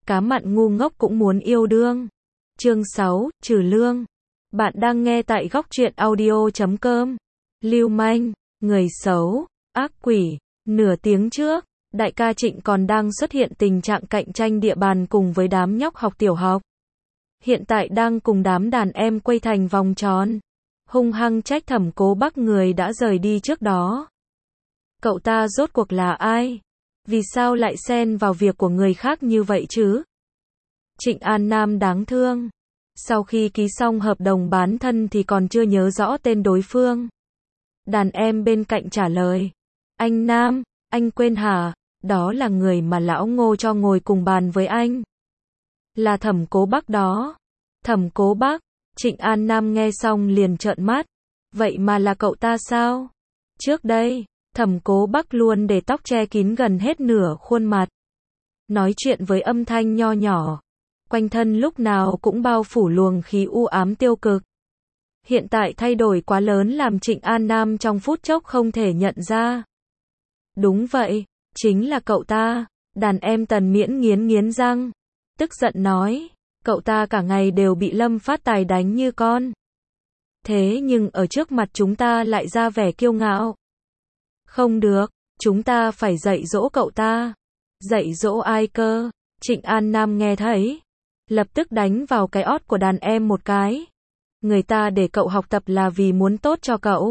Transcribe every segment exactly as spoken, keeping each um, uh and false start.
cá mặn ngu ngốc cũng muốn yêu đương. Chương sáu, trừ lương. Bạn đang nghe tại góc truyện audio chấm com. Lưu manh, người xấu, ác quỷ. Nửa tiếng trước, đại ca Trịnh còn đang xuất hiện tình trạng cạnh tranh địa bàn cùng với đám nhóc học tiểu học. Hiện tại đang cùng đám đàn em quay thành vòng tròn. Hung hăng trách Thẩm Cố Bắc người đã rời đi trước đó. Cậu ta rốt cuộc là ai? Vì sao lại xen vào việc của người khác như vậy chứ? Trịnh An Nam đáng thương. Sau khi ký xong hợp đồng bán thân thì còn chưa nhớ rõ tên đối phương. Đàn em bên cạnh trả lời. Anh Nam, anh quên hả? Đó là người mà lão Ngô cho ngồi cùng bàn với anh. Là Thẩm Cố Bắc đó. Thẩm Cố Bắc. Trịnh An Nam nghe xong liền trợn mắt. Vậy mà là cậu ta sao? Trước đây, Thẩm Cố Bắc luôn để tóc che kín gần hết nửa khuôn mặt. Nói chuyện với âm thanh nho nhỏ. Quanh thân lúc nào cũng bao phủ luồng khí u ám tiêu cực. Hiện tại thay đổi quá lớn làm Trịnh An Nam trong phút chốc không thể nhận ra. Đúng vậy, chính là cậu ta. Đàn em Tần Miễn nghiến nghiến răng. Tức giận nói, cậu ta cả ngày đều bị Lâm Phát Tài đánh như con. Thế nhưng ở trước mặt chúng ta lại ra vẻ kiêu ngạo. Không được, chúng ta phải dạy dỗ cậu ta. Dạy dỗ ai cơ? Trịnh An Nam nghe thấy, lập tức đánh vào cái ót của đàn em một cái. Người ta để cậu học tập là vì muốn tốt cho cậu.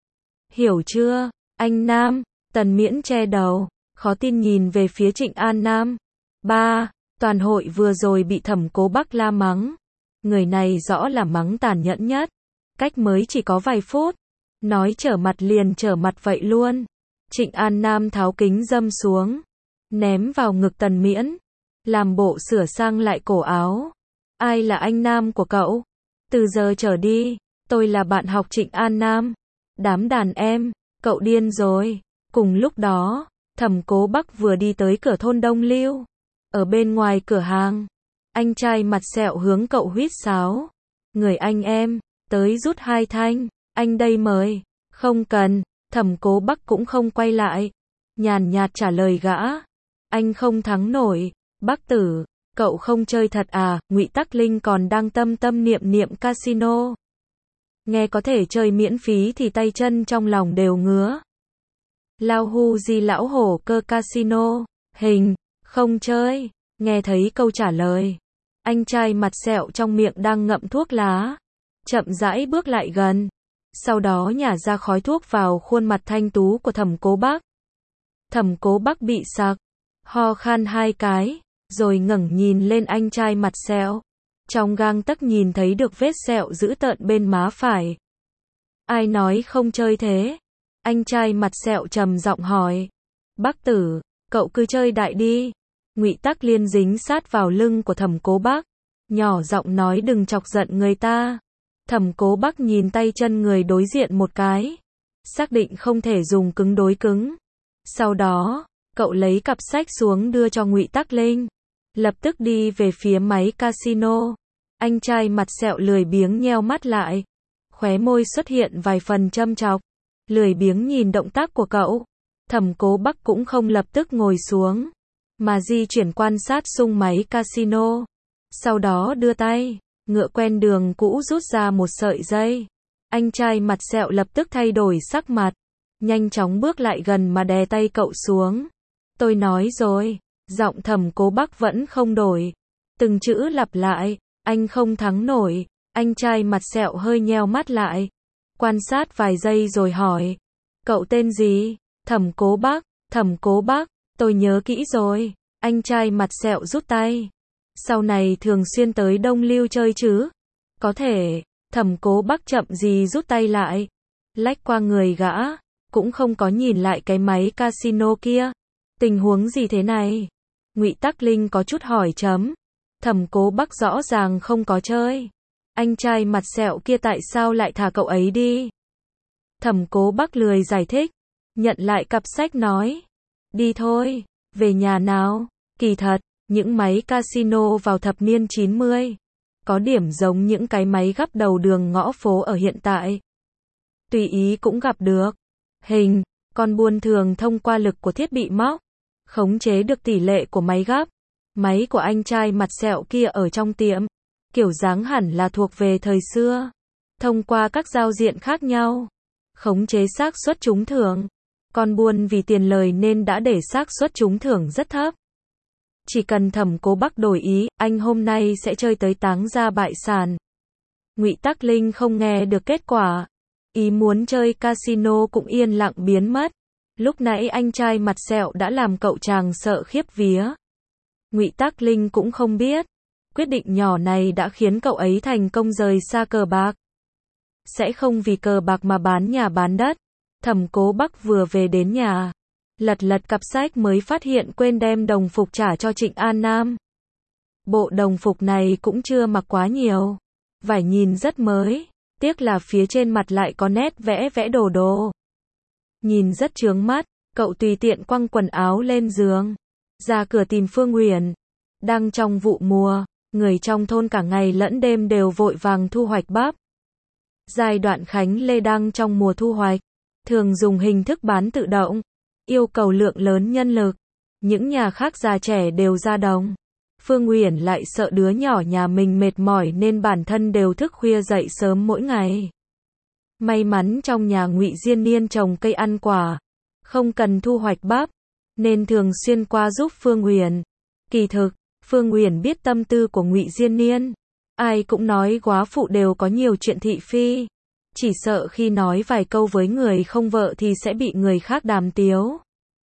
Hiểu chưa, anh Nam? Tần Miễn che đầu, khó tin nhìn về phía Trịnh An Nam. Ba, toàn hội vừa rồi bị Thẩm Cố Bắc la mắng. Người này rõ là mắng tàn nhẫn nhất. Cách mới chỉ có vài phút. Nói trở mặt liền trở mặt vậy luôn. Trịnh An Nam tháo kính dâm xuống. Ném vào ngực Tần Miễn. Làm bộ sửa sang lại cổ áo. Ai là anh Nam của cậu? Từ giờ trở đi, tôi là bạn học Trịnh An Nam. Đám đàn em, cậu điên rồi. Cùng lúc đó, Thẩm Cố Bắc vừa đi tới cửa thôn Đông Lưu. Ở bên ngoài cửa hàng, anh trai mặt sẹo hướng cậu huýt sáo. Người anh em, tới rút hai thanh, anh đây mời. Không cần, Thẩm Cố Bắc cũng không quay lại. Nhàn nhạt trả lời gã. Anh không thắng nổi, Bắc tử, cậu không chơi thật à? Ngụy Tắc Linh còn đang tâm tâm niệm niệm casino. Nghe có thể chơi miễn phí thì tay chân trong lòng đều ngứa. Lao hu di lão hổ cơ casino, hình, không chơi. Nghe thấy câu trả lời, anh trai mặt sẹo trong miệng đang ngậm thuốc lá, chậm rãi bước lại gần, sau đó nhả ra khói thuốc vào khuôn mặt thanh tú của Thẩm Cố Bắc. Thẩm Cố Bắc bị sặc, ho khan hai cái, rồi ngẩng nhìn lên anh trai mặt sẹo, trong gang tấc nhìn thấy được vết sẹo dữ tợn bên má phải. Ai nói không chơi thế? Anh trai mặt sẹo trầm giọng hỏi. Bắc tử, cậu cứ chơi đại đi. Ngụy Tắc Liên dính sát vào lưng của Thẩm Cố Bắc, nhỏ giọng nói đừng chọc giận người ta. Thẩm Cố Bắc nhìn tay chân người đối diện một cái, xác định không thể dùng cứng đối cứng. Sau đó, cậu lấy cặp sách xuống đưa cho Ngụy Tắc Linh, lập tức đi về phía máy casino. Anh trai mặt sẹo lười biếng nheo mắt lại, khóe môi xuất hiện vài phần châm chọc, lười biếng nhìn động tác của cậu. Thẩm Cố Bắc cũng không lập tức ngồi xuống, mà di chuyển quan sát xung máy casino. Sau đó đưa tay, ngựa quen đường cũ rút ra một sợi dây. Anh trai mặt sẹo lập tức thay đổi sắc mặt, nhanh chóng bước lại gần mà đè tay cậu xuống. Tôi nói rồi, giọng Thẩm Cố Bắc vẫn không đổi. Từng chữ lặp lại, anh không thắng nổi. Anh trai mặt sẹo hơi nheo mắt lại, quan sát vài giây rồi hỏi. Cậu tên gì? Thẩm Cố Bắc. Thẩm Cố Bắc, tôi nhớ kỹ rồi. Anh trai mặt sẹo rút tay. Sau này thường xuyên tới Đông Lưu chơi chứ? Có thể. Thẩm Cố Bắc chậm gì rút tay lại, lách qua người gã, cũng không có nhìn lại cái máy casino kia. Tình huống gì thế này? Ngụy Tắc Linh có chút hỏi chấm. Thẩm Cố Bắc rõ ràng không có chơi. Anh trai mặt sẹo kia tại sao lại thả cậu ấy đi? Thẩm Cố Bắc lười giải thích, nhận lại cặp sách nói. Đi thôi, về nhà nào. Kỳ thật, những máy casino vào thập niên chín mươi, có điểm giống những cái máy gắp đầu đường ngõ phố ở hiện tại. Tùy ý cũng gặp được. Hình, con buôn thường thông qua lực của thiết bị móc, khống chế được tỷ lệ của máy gắp. Máy của anh trai mặt sẹo kia ở trong tiệm. Kiểu dáng hẳn là thuộc về thời xưa. Thông qua các giao diện khác nhau, khống chế xác suất trúng thưởng. Con buôn vì tiền lời nên đã để xác suất trúng thưởng rất thấp. Chỉ cần Thẩm Cố Bắc đổi ý, anh hôm nay sẽ chơi tới táng ra bại sản. Ngụy Tắc Linh không nghe được kết quả. Ý muốn chơi casino cũng yên lặng biến mất. Lúc nãy anh trai mặt sẹo đã làm cậu chàng sợ khiếp vía. Ngụy Tắc Linh cũng không biết. Quyết định nhỏ này đã khiến cậu ấy thành công rời xa cờ bạc. Sẽ không vì cờ bạc mà bán nhà bán đất. Thẩm Cố Bắc vừa về đến nhà, lật lật cặp sách mới phát hiện quên đem đồng phục trả cho Trịnh An Nam. Bộ đồng phục này cũng chưa mặc quá nhiều. Vải nhìn rất mới, tiếc là phía trên mặt lại có nét vẽ vẽ đồ đồ. Nhìn rất chướng mắt, cậu tùy tiện quăng quần áo lên giường. Ra cửa tìm Phương Uyển. Đang trong vụ mùa, người trong thôn cả ngày lẫn đêm đều vội vàng thu hoạch bắp. Giai đoạn Khánh Lê đang trong mùa thu hoạch, thường dùng hình thức bán tự động, yêu cầu lượng lớn nhân lực. Những nhà khác già trẻ đều ra đồng. Phương Uyển lại sợ đứa nhỏ nhà mình mệt mỏi nên bản thân đều thức khuya dậy sớm mỗi ngày. May mắn trong nhà Ngụy Diên Niên trồng cây ăn quả, không cần thu hoạch bắp, nên thường xuyên qua giúp Phương Uyển. Kỳ thực, Phương Uyển biết tâm tư của Ngụy Diên Niên. Ai cũng nói góa phụ đều có nhiều chuyện thị phi. Chỉ sợ khi nói vài câu với người không vợ thì sẽ bị người khác đàm tiếu.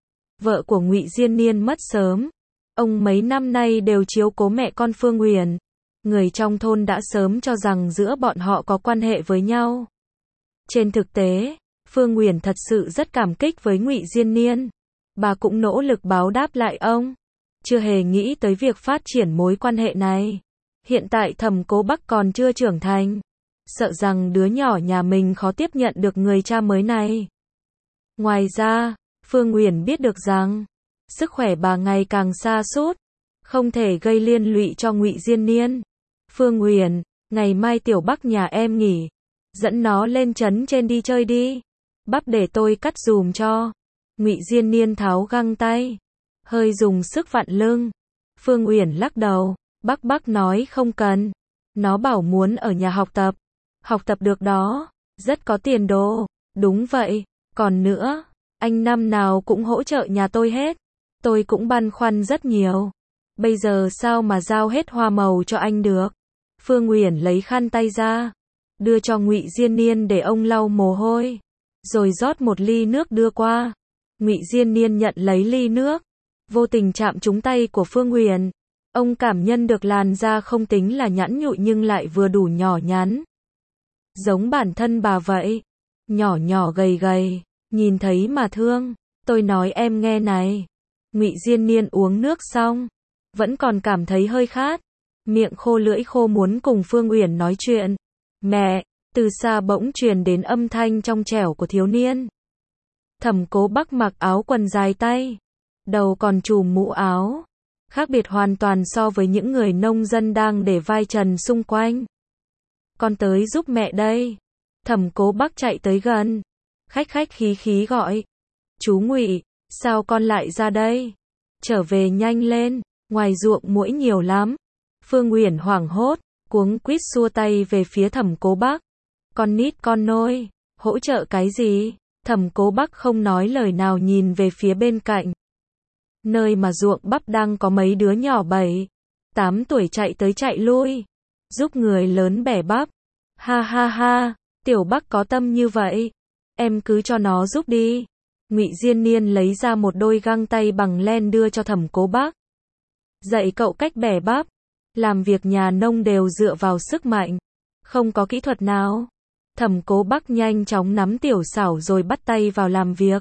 Vợ của Ngụy Diên Niên mất sớm. Ông mấy năm nay đều chiếu cố mẹ con Phương Uyển. Người trong thôn đã sớm cho rằng giữa bọn họ có quan hệ với nhau. Trên thực tế, Phương Uyển thật sự rất cảm kích với Ngụy Diên Niên. Bà cũng nỗ lực báo đáp lại ông. Chưa hề nghĩ tới việc phát triển mối quan hệ này. Hiện tại Thẩm Cố Bắc còn chưa trưởng thành. Sợ rằng đứa nhỏ nhà mình khó tiếp nhận được người cha mới này. Ngoài ra, Phương Uyển biết được rằng, sức khỏe bà ngày càng sa sút, không thể gây liên lụy cho Ngụy Diên Niên. Phương Uyển, ngày mai Tiểu Bắc nhà em nghỉ, dẫn nó lên trấn trên đi chơi đi. Bắp để tôi cắt dùm cho. Ngụy Diên Niên tháo găng tay, hơi dùng sức vặn lưng. Phương Uyển lắc đầu, Bắc Bắc nói không cần. Nó bảo muốn ở nhà học tập. Học tập được đó, rất có tiền đồ. Đúng vậy, còn nữa, anh năm nào cũng hỗ trợ nhà tôi hết. Tôi cũng băn khoăn rất nhiều. Bây giờ sao mà giao hết hoa màu cho anh được? Phương Uyển lấy khăn tay ra, đưa cho Ngụy Diên Niên để ông lau mồ hôi, rồi rót một ly nước đưa qua. Ngụy Diên Niên nhận lấy ly nước, vô tình chạm trúng tay của Phương Uyển. Ông cảm nhận được làn da không tính là nhẵn nhụi nhưng lại vừa đủ nhỏ nhắn. Giống bản thân bà vậy. Nhỏ nhỏ gầy gầy, nhìn thấy mà thương. Tôi nói em nghe này. Ngụy Diên Niên uống nước xong, vẫn còn cảm thấy hơi khát. Miệng khô lưỡi khô muốn cùng Phương Uyển nói chuyện. Mẹ, từ xa bỗng truyền đến âm thanh trong trẻo của thiếu niên. Thẩm Cố Bắc mặc áo quần dài tay, đầu còn trùm mũ áo. Khác biệt hoàn toàn so với những người nông dân đang để vai trần xung quanh. Con tới giúp mẹ đây. Thẩm Cố Bắc chạy tới gần, khách khách khí khí gọi. Chú Ngụy, sao con lại ra đây? Trở về nhanh lên, ngoài ruộng muỗi nhiều lắm. Phương Uyển hoảng hốt, cuống quýt xua tay về phía Thẩm Cố Bắc. Con nít con nôi, hỗ trợ cái gì? Thẩm Cố Bắc không nói lời nào nhìn về phía bên cạnh. Nơi mà ruộng bắp đang có mấy đứa nhỏ bảy, tám tuổi chạy tới chạy lui, giúp người lớn bẻ bắp. Ha ha ha, Tiểu Bắc có tâm như vậy, em cứ cho nó giúp đi. Ngụy Diên Niên lấy ra một đôi găng tay bằng len đưa cho Thẩm Cố Bắc. Dạy cậu cách bẻ bắp. Làm việc nhà nông đều dựa vào sức mạnh, không có kỹ thuật nào. Thẩm Cố Bắc nhanh chóng nắm tiểu xảo rồi bắt tay vào làm việc.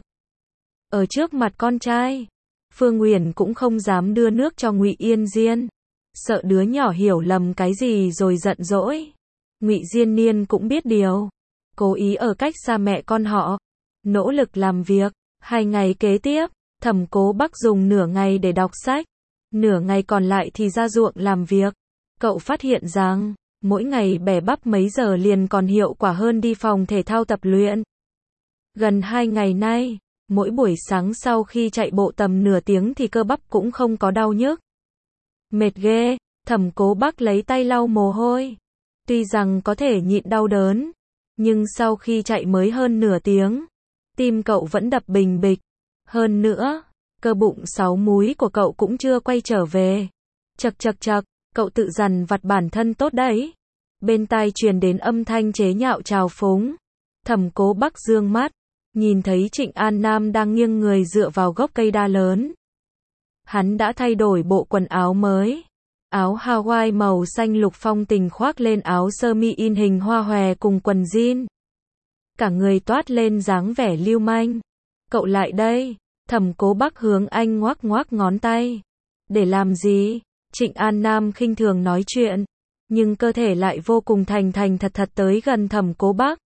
Ở trước mặt con trai, Phương Uyển cũng không dám đưa nước cho Ngụy Yên Diên, sợ đứa nhỏ hiểu lầm cái gì rồi giận dỗi. Ngụy Diên Niên cũng biết điều, cố ý ở cách xa mẹ con họ, nỗ lực làm việc. Hai ngày kế tiếp, Thẩm Cố Bắc dùng nửa ngày để đọc sách, nửa ngày còn lại thì ra ruộng làm việc. Cậu phát hiện rằng, mỗi ngày bẻ bắp mấy giờ liền còn hiệu quả hơn đi phòng thể thao tập luyện. Gần hai ngày nay, mỗi buổi sáng sau khi chạy bộ tầm nửa tiếng thì cơ bắp cũng không có đau nhức. Mệt ghê, Thẩm Cố Bắc lấy tay lau mồ hôi. Tuy rằng có thể nhịn đau đớn, nhưng sau khi chạy mới hơn nửa tiếng, tim cậu vẫn đập bình bịch. Hơn nữa, cơ bụng sáu múi của cậu cũng chưa quay trở về. Chậc chậc chậc, cậu tự dằn vặt bản thân tốt đấy. Bên tai truyền đến âm thanh chế nhạo trào phúng. Thẩm Cố Bắc dương mắt, nhìn thấy Trịnh An Nam đang nghiêng người dựa vào gốc cây đa lớn. Hắn đã thay đổi bộ quần áo mới. Áo Hawaii màu xanh lục phong tình khoác lên áo sơ mi in hình hoa hòe cùng quần jean. Cả người toát lên dáng vẻ lưu manh. Cậu lại đây. Thẩm Cố Bắc hướng anh ngoác ngoác ngón tay. Để làm gì? Trịnh An Nam khinh thường nói chuyện, nhưng cơ thể lại vô cùng thành thành thật thật tới gần Thẩm Cố Bắc.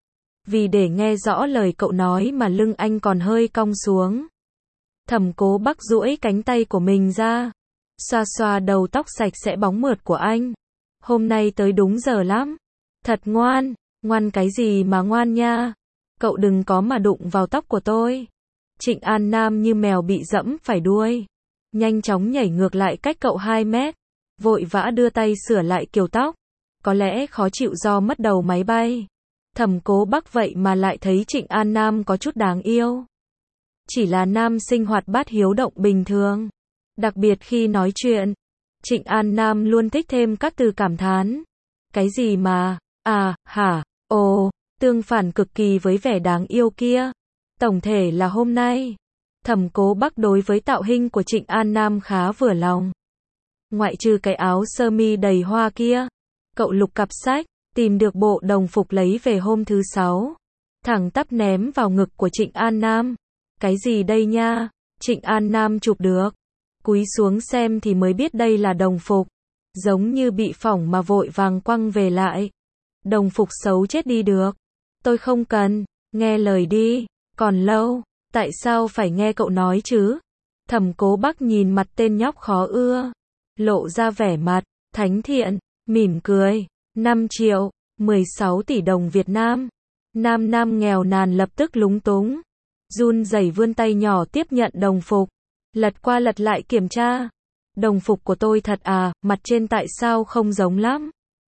Vì để nghe rõ lời cậu nói mà lưng anh còn hơi cong xuống. Thẩm Cố Bắc duỗi cánh tay của mình ra, xoa xoa đầu tóc sạch sẽ bóng mượt của anh. Hôm nay tới đúng giờ lắm. Thật ngoan. Ngoan cái gì mà ngoan nha. Cậu đừng có mà đụng vào tóc của tôi. Trịnh An Nam như mèo bị dẫm phải đuôi, nhanh chóng nhảy ngược lại cách cậu hai mét, vội vã đưa tay sửa lại kiểu tóc. Có lẽ khó chịu do mất đầu máy bay. Thẩm Cố Bắc vậy mà lại thấy Trịnh An Nam có chút đáng yêu. Chỉ là nam sinh hoạt bát hiếu động bình thường. Đặc biệt khi nói chuyện, Trịnh An Nam luôn thích thêm các từ cảm thán. Cái gì mà, à, hả, ồ, tương phản cực kỳ với vẻ đáng yêu kia. Tổng thể là hôm nay, Thẩm Cố Bắc đối với tạo hình của Trịnh An Nam khá vừa lòng. Ngoại trừ cái áo sơ mi đầy hoa kia, cậu lục cặp sách, tìm được bộ đồng phục lấy về hôm thứ sáu. Thẳng tắp ném vào ngực của Trịnh An Nam. Cái gì đây nha? Trịnh An Nam chụp được. Cúi xuống xem thì mới biết đây là đồng phục. Giống như bị phỏng mà vội vàng quăng về lại. Đồng phục xấu chết đi được. Tôi không cần, nghe lời đi. Còn lâu, tại sao phải nghe cậu nói chứ? Thẩm Cố Bắc nhìn mặt tên nhóc khó ưa, lộ ra vẻ mặt thánh thiện, mỉm cười. năm triệu, mười sáu tỷ đồng Việt Nam. Nam Nam nghèo nàn lập tức lúng túng, run rẩy vươn tay nhỏ tiếp nhận đồng phục, lật qua lật lại kiểm tra. Đồng phục của tôi thật à, mặt trên tại sao không giống lắm?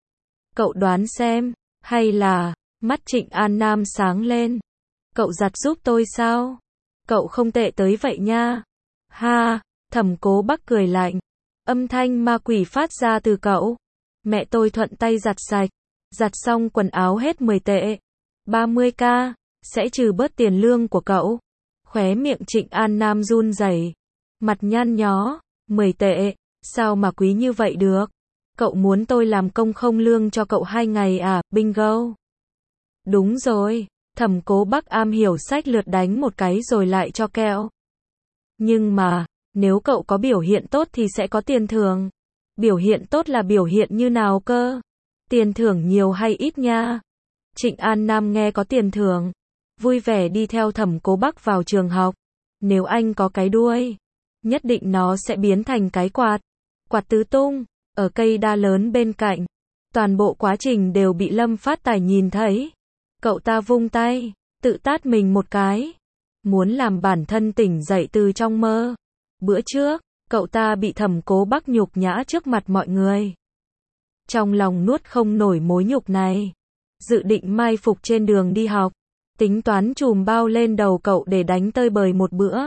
Cậu đoán xem, hay là, mắt Trịnh An Nam sáng lên. Cậu giặt giúp tôi sao? Cậu không tệ tới vậy nha. Ha, Thẩm Cố Bắc cười lạnh. Âm thanh ma quỷ phát ra từ cậu. Mẹ tôi thuận tay giặt sạch. Giặt xong quần áo hết mười tệ. ba mươi k, sẽ trừ bớt tiền lương của cậu. Khóe miệng Trịnh An Nam run rẩy, mặt nhăn nhó. mười tệ, sao mà quý như vậy được? Cậu muốn tôi làm công không lương cho cậu hai ngày à? Bingo. Đúng rồi. Thẩm Cố Bắc am hiểu sách lược đánh một cái rồi lại cho kẹo. Nhưng mà, nếu cậu có biểu hiện tốt thì sẽ có tiền thưởng. Biểu hiện tốt là biểu hiện như nào cơ? Tiền thưởng nhiều hay ít nha? Trịnh An Nam nghe có tiền thưởng, vui vẻ đi theo Thẩm Cố Bắc vào trường học. Nếu anh có cái đuôi, nhất định nó sẽ biến thành cái quạt. Quạt tứ tung, ở cây đa lớn bên cạnh. Toàn bộ quá trình đều bị Lâm Phát Tài nhìn thấy. Cậu ta vung tay, tự tát mình một cái. Muốn làm bản thân tỉnh dậy từ trong mơ. Bữa trước, cậu ta bị Thẩm Cố Bắc nhục nhã trước mặt mọi người. Trong lòng nuốt không nổi mối nhục này. Dự định mai phục trên đường đi học. Tính toán chùm bao lên đầu cậu để đánh tơi bời một bữa.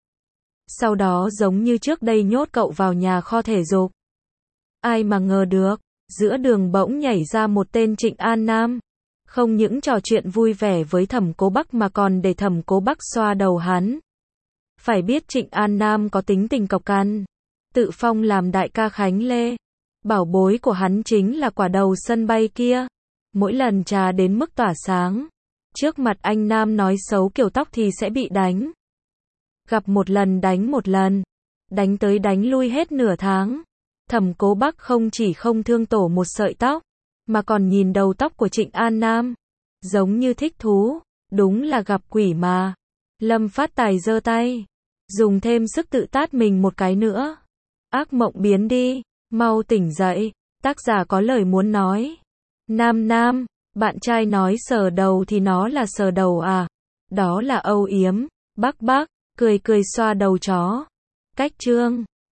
Sau đó giống như trước đây nhốt cậu vào nhà kho thể dục. Ai mà ngờ được, giữa đường bỗng nhảy ra một tên Trịnh An Nam. Không những trò chuyện vui vẻ với Thẩm Cố Bắc mà còn để Thẩm Cố Bắc xoa đầu hắn. Phải biết Trịnh An Nam có tính tình cộc căn, tự phong làm đại ca Khánh Lê. Bảo bối của hắn chính là quả đầu sân bay kia. Mỗi lần trà đến mức tỏa sáng, trước mặt anh Nam nói xấu kiểu tóc thì sẽ bị đánh. Gặp một lần đánh một lần, đánh tới đánh lui hết nửa tháng. Thẩm Cố Bắc không chỉ không thương tổ một sợi tóc, mà còn nhìn đầu tóc của Trịnh An Nam, giống như thích thú. Đúng là gặp quỷ mà. Lâm Phát Tài giơ tay, dùng thêm sức tự tát mình một cái nữa. Ác mộng biến đi, mau tỉnh dậy. Tác giả có lời muốn nói. Nam Nam, bạn trai nói sờ đầu thì nó là sờ đầu à? Đó là âu yếm. Bắc Bắc, cười cười xoa đầu chó. Cách chương